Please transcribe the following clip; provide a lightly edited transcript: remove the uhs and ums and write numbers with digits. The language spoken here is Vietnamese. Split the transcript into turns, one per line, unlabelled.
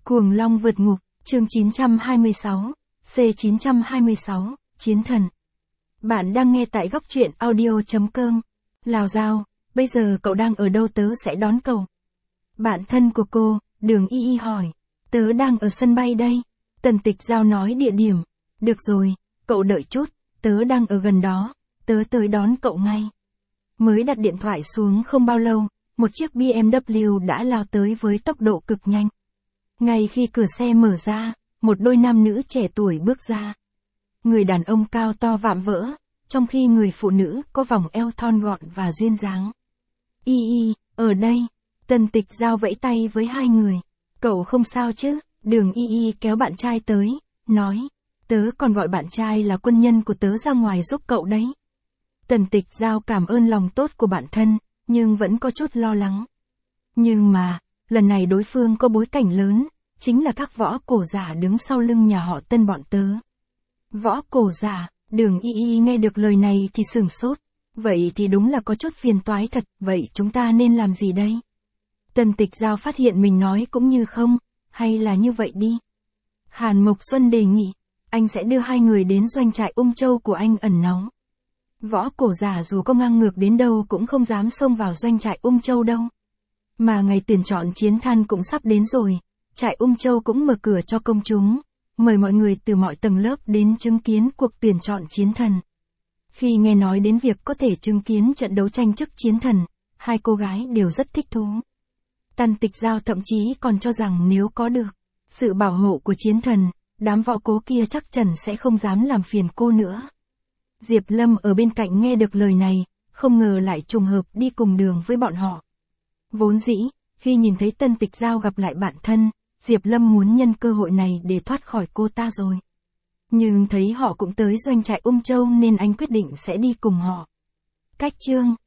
Cuồng Long vượt ngục, chương 926, C926, Chiến thần. Bạn đang nghe tại góc truyện audio.com. Lào Giao, bây giờ cậu đang ở đâu, tớ sẽ đón cậu. Bạn thân của cô, Đường Y Y hỏi. Tớ đang ở sân bay đây. Tần Tịch Giao nói địa điểm. Được rồi, cậu đợi chút, tớ đang ở gần đó, tớ tới đón cậu ngay. Mới đặt điện thoại xuống không bao lâu, một chiếc BMW đã lao tới với tốc độ cực nhanh. Ngay khi cửa xe mở ra, một đôi nam nữ trẻ tuổi bước ra. Người đàn ông cao to vạm vỡ, trong khi người phụ nữ có vòng eo thon gọn và duyên dáng. Y Y, ở đây. Tần Tịch Giao vẫy tay với hai người. Cậu không sao chứ? Đường Y Y kéo bạn trai tới, nói. Tớ còn gọi bạn trai là quân nhân của tớ ra ngoài giúp cậu đấy. Tần Tịch Giao cảm ơn lòng tốt của bạn thân, nhưng vẫn có chút lo lắng. Nhưng mà, lần này đối phương có bối cảnh lớn, chính là các võ cổ giả đứng sau lưng nhà họ Tân bọn tớ. Võ cổ giả, Đường Y Y nghe được lời này thì sửng sốt. Vậy thì đúng là có chút phiền toái thật, vậy chúng ta nên làm gì đây? Tần Tịch Giao phát hiện mình nói cũng như không, hay là như vậy đi. Hàn Mộc Xuân đề nghị, anh sẽ đưa hai người đến doanh trại Ung Châu của anh ẩn náu. Võ cổ giả dù có ngang ngược đến đâu cũng không dám xông vào doanh trại Ung Châu đâu. Mà ngày tuyển chọn chiến thần cũng sắp đến rồi, trại Ung Châu cũng mở cửa cho công chúng, mời mọi người từ mọi tầng lớp đến chứng kiến cuộc tuyển chọn chiến thần. Khi nghe nói đến việc có thể chứng kiến trận đấu tranh chức chiến thần, hai cô gái đều rất thích thú. Tần Tịch Giao thậm chí còn cho rằng nếu có được sự bảo hộ của chiến thần, đám võ cố kia chắc chắn sẽ không dám làm phiền cô nữa. Diệp Lâm ở bên cạnh nghe được lời này, không ngờ lại trùng hợp đi cùng đường với bọn họ. Vốn dĩ, khi nhìn thấy Tần Tịch Giao gặp lại bạn thân, Diệp Lâm muốn nhân cơ hội này để thoát khỏi cô ta rồi. Nhưng thấy họ cũng tới doanh trại Ung Châu nên anh quyết định sẽ đi cùng họ. Cách chương